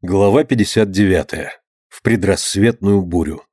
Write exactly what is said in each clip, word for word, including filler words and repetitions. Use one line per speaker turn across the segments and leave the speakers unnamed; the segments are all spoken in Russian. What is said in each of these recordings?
Глава пятьдесят девятая. В предрассветную бурю.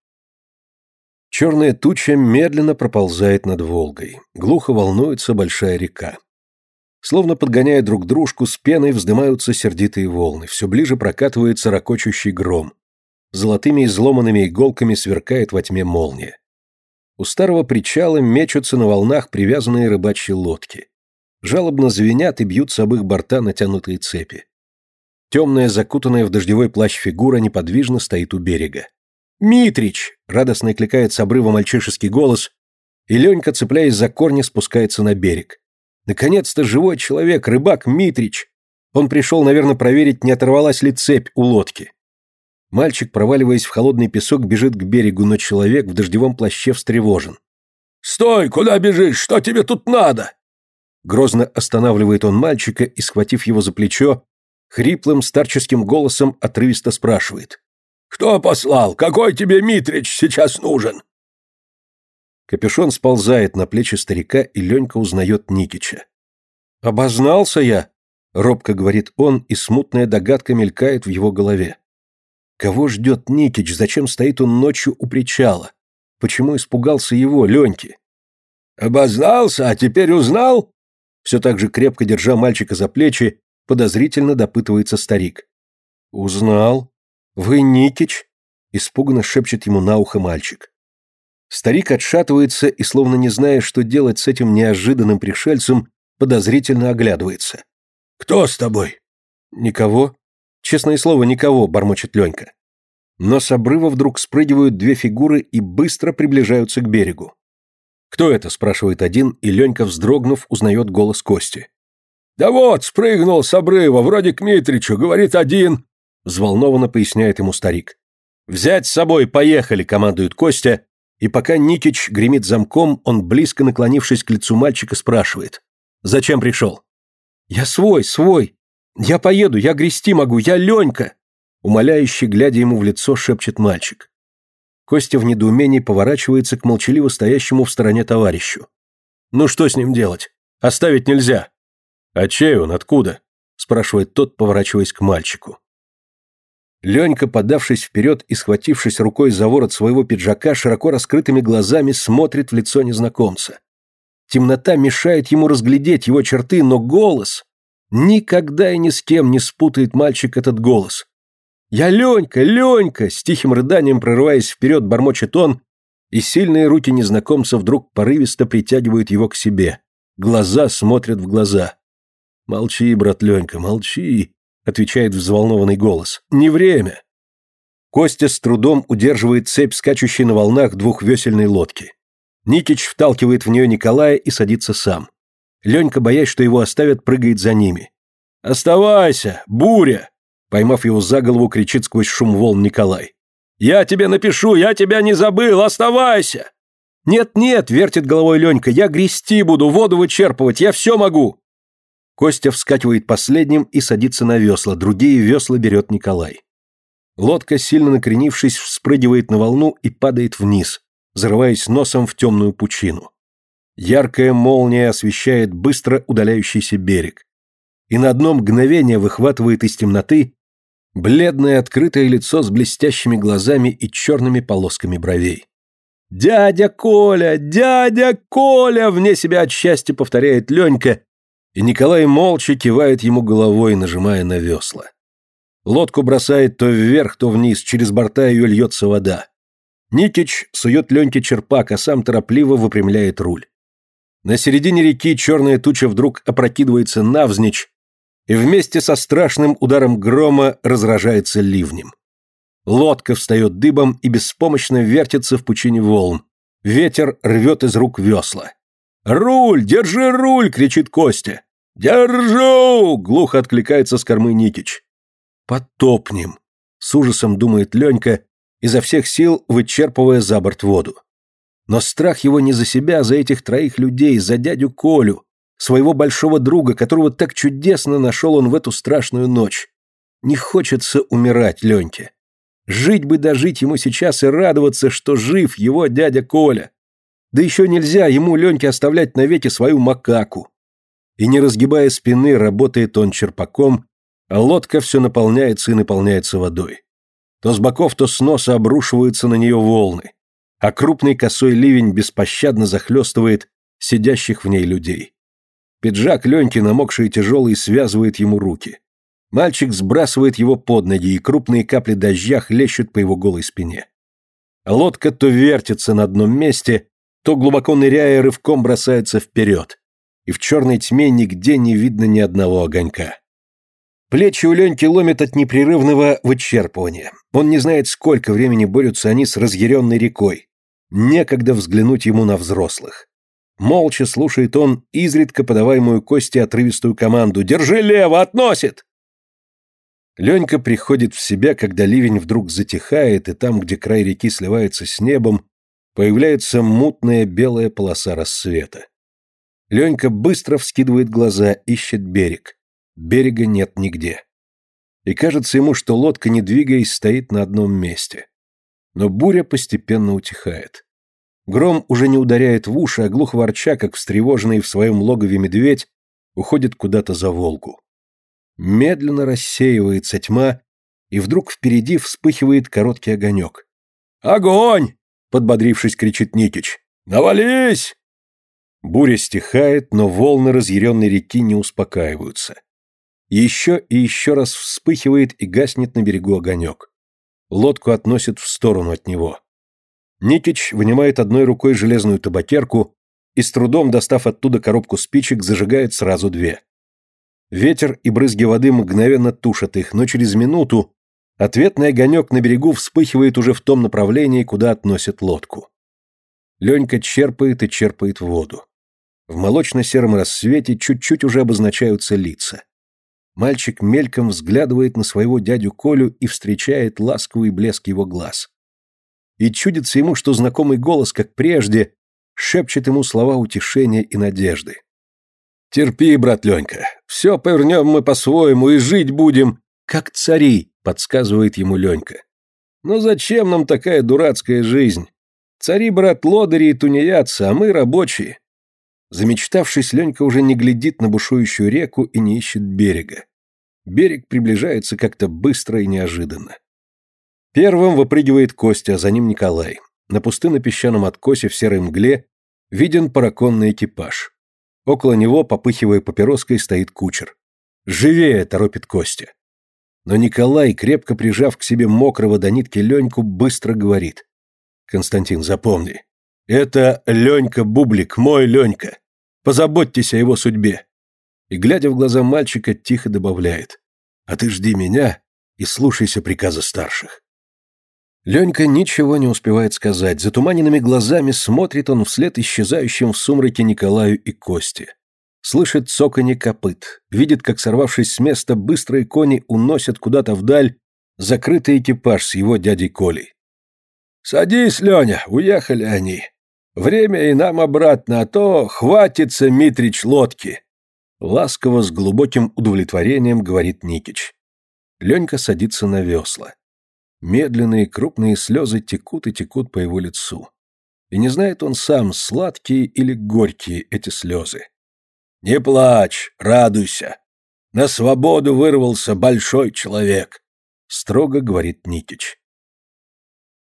Черная туча медленно проползает над Волгой. Глухо волнуется большая река. Словно подгоняя друг дружку, с пеной вздымаются сердитые волны. Все ближе прокатывается ракочущий гром. Золотыми изломанными иголками сверкает во тьме молния. У старого причала мечутся на волнах привязанные рыбачьи лодки. Жалобно звенят и бьются об их борта натянутые цепи. Темная, закутанная в дождевой плащ фигура неподвижно стоит у берега. «Митрич!» — радостно кликает с обрыва мальчишеский голос, и Ленька, цепляясь за корни, спускается на берег. Наконец-то живой человек, рыбак Митрич! Он пришел, наверное, проверить, не оторвалась ли цепь у лодки. Мальчик, проваливаясь в холодный песок, бежит к берегу, но человек в дождевом плаще встревожен. «Стой! Куда бежишь? Что тебе тут надо?» Грозно останавливает он мальчика и, схватив его за плечо, хриплым старческим голосом отрывисто спрашивает. «Кто послал? Какой тебе Митрич сейчас нужен?» Капюшон сползает на плечи старика, и Ленька узнает Никича. «Обознался я!» — робко говорит он, и смутная догадка мелькает в его голове. Кого ждет Никич? Зачем стоит он ночью у причала? Почему испугался его, Леньки? «Обознался, а теперь узнал?» Все так же крепко держа мальчика за плечи, подозрительно допытывается старик. «Узнал? Вы Никич?» — испуганно шепчет ему на ухо мальчик. Старик отшатывается и, словно не зная, что делать с этим неожиданным пришельцем, подозрительно оглядывается. «Кто с тобой?» «Никого. Честное слово, никого», — бормочет Ленька. Но с обрыва вдруг спрыгивают две фигуры и быстро приближаются к берегу. «Кто это?» — спрашивает один, и Ленька, вздрогнув, узнает голос Кости. «Да вот, спрыгнул с обрыва, вроде к Митричу, говорит один», — взволнованно поясняет ему старик. «Взять с собой, поехали», — командует Костя, и пока Никич гремит замком, он, близко наклонившись к лицу мальчика, спрашивает. «Зачем пришел?» «Я свой, свой. Я поеду, я грести могу, я Ленька», — умоляюще, глядя ему в лицо, шепчет мальчик. Костя в недоумении поворачивается к молчаливо стоящему в стороне товарищу. «Ну что с ним делать? Оставить нельзя». «А чей он, откуда?» — спрашивает тот, поворачиваясь к мальчику. Ленька, подавшись вперед и схватившись рукой за ворот своего пиджака, широко раскрытыми глазами смотрит в лицо незнакомца. Темнота мешает ему разглядеть его черты, но голос... Никогда и ни с кем не спутает мальчик этот голос. «Я Ленька, Ленька!» — с тихим рыданием прорываясь вперед, бормочет он, и сильные руки незнакомца вдруг порывисто притягивают его к себе. Глаза смотрят в глаза. «Молчи, брат Ленька, молчи!» — отвечает взволнованный голос. «Не время!» Костя с трудом удерживает цепь, скачущей на волнах двухвесельной лодки. Никич вталкивает в нее Николая и садится сам. Ленька, боясь, что его оставят, прыгает за ними. «Оставайся! Буря!» Поймав его за голову, кричит сквозь шум волн Николай. «Я тебе напишу! Я тебя не забыл! Оставайся!» «Нет-нет!» — вертит головой Ленька. «Я грести буду, воду вычерпывать! Я все могу!» Костя вскакивает последним и садится на весла, другие весла берет Николай. Лодка, сильно накренившись, вспрыгивает на волну и падает вниз, зарываясь носом в темную пучину. Яркая молния освещает быстро удаляющийся берег, и на одно мгновение выхватывает из темноты бледное открытое лицо с блестящими глазами и черными полосками бровей. «Дядя Коля! Дядя Коля!» вне себя от счастья повторяет Ленька, и Николай молча кивает ему головой, нажимая на весла. Лодку бросает то вверх, то вниз, через борта ее льется вода. Никич сует Леньке черпак, а сам торопливо выпрямляет руль. На середине реки черная туча вдруг опрокидывается навзничь и вместе со страшным ударом грома разражается ливнем. Лодка встает дыбом и беспомощно вертится в пучине волн. Ветер рвет из рук весла. «Руль! Держи руль!» — кричит Костя. «Держу!» — глухо откликается с кормы Никич. «Потопнем!» — с ужасом думает Ленька, изо всех сил вычерпывая за борт воду. Но страх его не за себя, а за этих троих людей, за дядю Колю, своего большого друга, которого так чудесно нашел он в эту страшную ночь. Не хочется умирать Леньке. Жить бы дожить ему сейчас и радоваться, что жив его дядя Коля. Да еще нельзя ему, Леньке, оставлять навеки свою макаку. И не разгибая спины, работает он черпаком, А лодка все наполняется и наполняется водой. То с боков, то с носа обрушиваются на нее волны, а крупный косой ливень беспощадно захлестывает сидящих в ней людей. Пиджак Леньки, намокший и тяжелый, связывает ему руки. Мальчик сбрасывает его под ноги, и крупные капли дождя хлещут по его голой спине. Лодка то вертится на одном месте, то, глубоко ныряя, рывком бросается вперед, и в черной тьме нигде не видно ни одного огонька. Плечи у Леньки ломят от непрерывного вычерпывания. Он не знает, сколько времени борются они с разъяренной рекой. Некогда взглянуть ему на взрослых. Молча слушает он изредка подаваемую Косте отрывистую команду: «Держи лево! Относит!» Ленька приходит в себя, когда ливень вдруг затихает, и там, где край реки сливается с небом, появляется мутная белая полоса рассвета. Ленька быстро вскидывает глаза, ищет берег. Берега нет нигде. И кажется ему, что лодка, не двигаясь, стоит на одном месте. Но буря постепенно утихает. Гром уже не ударяет в уши, а глухо ворча, как встревоженный в своем логове медведь, уходит куда-то за Волгу. Медленно рассеивается тьма, и вдруг впереди вспыхивает короткий огонек. «Огонь!» — подбодрившись, кричит Никич. «Навались!» Буря стихает, но волны разъяренной реки не успокаиваются. Еще и еще раз вспыхивает и гаснет на берегу огонек. Лодку относит в сторону от него. Никич вынимает одной рукой железную табакерку и, с трудом достав оттуда коробку спичек, зажигает сразу две. Ветер и брызги воды мгновенно тушат их, но через минуту ответный огонек на берегу вспыхивает уже в том направлении, куда относит лодку. Ленька черпает и черпает воду. В молочно-сером рассвете чуть-чуть уже обозначаются лица. Мальчик мельком взглядывает на своего дядю Колю и встречает ласковый блеск его глаз. И чудится ему, что знакомый голос, как прежде, шепчет ему слова утешения и надежды. «Терпи, брат Ленька, все повернем мы по-своему и жить будем, как цари», — подсказывает ему Ленька. «Но зачем нам такая дурацкая жизнь? Цари, брат, лодыри и тунеядцы, а мы рабочие». Замечтавшись, Ленька уже не глядит на бушующую реку и не ищет берега. Берег приближается как-то быстро и неожиданно. Первым выпрыгивает Костя, а за ним Николай. На пустынно-песчаном откосе в серой мгле виден параконный экипаж. Около него, попыхивая папироской, стоит кучер. «Живее!» — торопит Костя. Но Николай, крепко прижав к себе мокрого до нитки Леньку, быстро говорит. «Константин, запомни. Это Ленька Бублик, мой Ленька. Позаботьтесь о его судьбе». И, глядя в глаза мальчика, тихо добавляет: «А ты жди меня и слушайся приказа старших». Ленька ничего не успевает сказать. Затуманенными глазами смотрит он вслед исчезающим в сумраке Николаю и Косте. Слышит цоканье копыт, видит, как, сорвавшись с места, быстрые кони уносят куда-то вдаль закрытый экипаж с его дядей Колей. «Садись, Леня, уехали они. Время и нам обратно, а то хватится, Митрич, лодки!» Ласково, с глубоким удовлетворением говорит Никич. Ленька садится на весла. Медленные крупные слезы текут и текут по его лицу. И не знает он сам, сладкие или горькие эти слезы. «Не плачь, радуйся. На свободу вырвался большой человек», — строго говорит Никич.